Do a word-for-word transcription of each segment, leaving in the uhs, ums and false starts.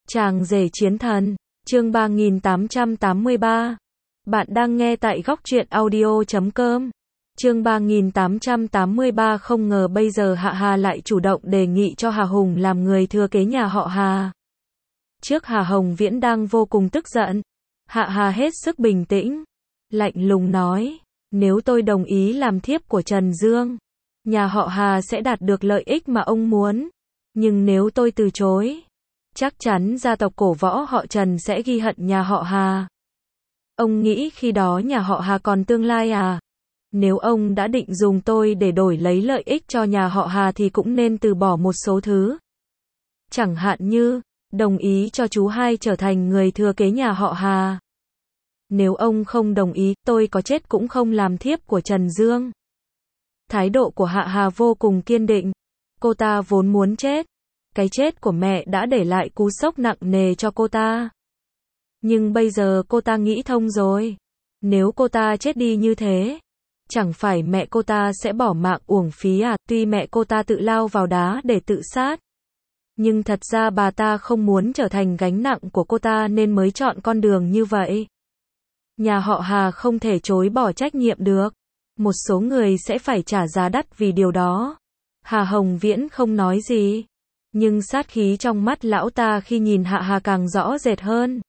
Chàng rể chiến thần, chương ba nghìn tám trăm tám mươi ba. Bạn đang nghe tại góc truyện audio chấm com. Chương ba nghìn tám trăm tám mươi ba. Không ngờ bây giờ Hạ Hà lại chủ động đề nghị cho Hà Hùng làm người thừa kế nhà họ Hà. Trước Hà Hồng Viễn đang vô cùng tức giận, Hạ Hà hết sức bình tĩnh, lạnh lùng nói, nếu tôi đồng ý làm thiếp của Trần Dương, nhà họ Hà sẽ đạt được lợi ích mà ông muốn. Nhưng nếu tôi từ chối, chắc chắn gia tộc cổ võ họ Trần sẽ ghi hận nhà họ Hà. Ông nghĩ khi đó nhà họ Hà còn tương lai à? Nếu ông đã định dùng tôi để đổi lấy lợi ích cho nhà họ Hà thì cũng nên từ bỏ một số thứ. Chẳng hạn như, đồng ý cho chú hai trở thành người thừa kế nhà họ Hà. Nếu ông không đồng ý, tôi có chết cũng không làm thiếp của Trần Dương. Thái độ của Hạ Hà vô cùng kiên định. Cô ta vốn muốn chết. Cái chết của mẹ đã để lại cú sốc nặng nề cho cô ta. Nhưng bây giờ cô ta nghĩ thông rồi. Nếu cô ta chết đi như thế, chẳng phải mẹ cô ta sẽ bỏ mạng uổng phí à? Tuy mẹ cô ta tự lao vào đá để tự sát, nhưng thật ra bà ta không muốn trở thành gánh nặng của cô ta nên mới chọn con đường như vậy. Nhà họ Hà không thể chối bỏ trách nhiệm được. Một số người sẽ phải trả giá đắt vì điều đó. Hà Hồng Viễn không nói gì, nhưng sát khí trong mắt lão ta khi nhìn Hạ Hà càng rõ rệt hơn.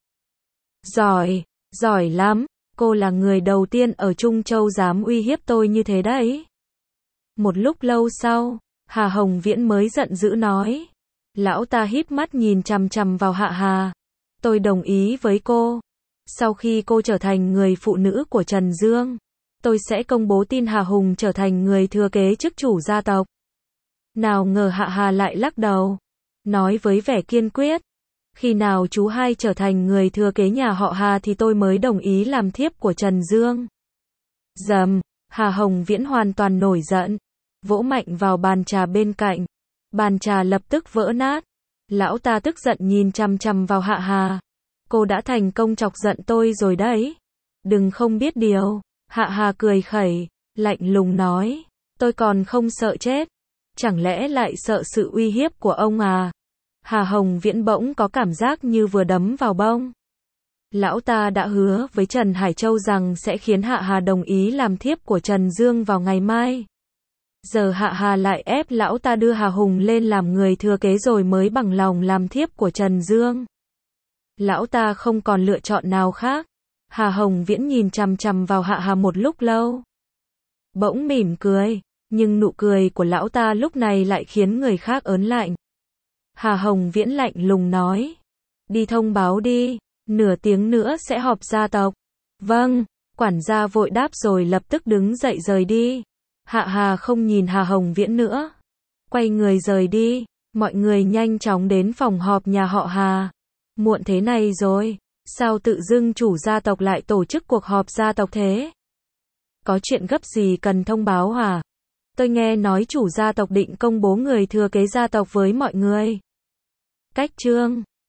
Giỏi, giỏi lắm, cô là người đầu tiên ở Trung Châu dám uy hiếp tôi như thế đấy. Một lúc lâu sau, Hà Hồng Viễn mới giận dữ nói. Lão ta híp mắt nhìn chằm chằm vào Hạ Hà. Tôi đồng ý với cô. Sau khi cô trở thành người phụ nữ của Trần Dương, tôi sẽ công bố tin Hà Hùng trở thành người thừa kế chức chủ gia tộc. Nào ngờ Hạ Hà lại lắc đầu, nói với vẻ kiên quyết. Khi nào chú hai trở thành người thừa kế nhà họ Hà thì tôi mới đồng ý làm thiếp của Trần Dương. Dầm, Hà Hồng Viễn hoàn toàn nổi giận, vỗ mạnh vào bàn trà bên cạnh. Bàn trà lập tức vỡ nát. Lão ta tức giận nhìn chằm chằm vào Hạ Hà. Cô đã thành công chọc giận tôi rồi đấy. Đừng không biết điều. Hạ Hà cười khẩy, lạnh lùng nói. Tôi còn không sợ chết. Chẳng lẽ lại sợ sự uy hiếp của ông à? Hà Hồng Viễn bỗng có cảm giác như vừa đấm vào bông. Lão ta đã hứa với Trần Hải Châu rằng sẽ khiến Hạ Hà đồng ý làm thiếp của Trần Dương vào ngày mai. Giờ Hạ Hà lại ép lão ta đưa Hà Hùng lên làm người thừa kế rồi mới bằng lòng làm thiếp của Trần Dương. Lão ta không còn lựa chọn nào khác. Hà Hồng Viễn nhìn chằm chằm vào Hạ Hà một lúc lâu, bỗng mỉm cười, nhưng nụ cười của lão ta lúc này lại khiến người khác ớn lạnh. Hà Hồng Viễn lạnh lùng nói. Đi thông báo đi, nửa tiếng nữa sẽ họp gia tộc. Vâng, quản gia vội đáp rồi lập tức đứng dậy rời đi. Hạ Hà không nhìn Hà Hồng Viễn nữa, quay người rời đi. Mọi người nhanh chóng đến phòng họp nhà họ Hà. Muộn thế này rồi, sao tự dưng chủ gia tộc lại tổ chức cuộc họp gia tộc thế? Có chuyện gấp gì cần thông báo hả? Tôi nghe nói chủ gia tộc định công bố người thừa kế gia tộc với mọi người. Cách chương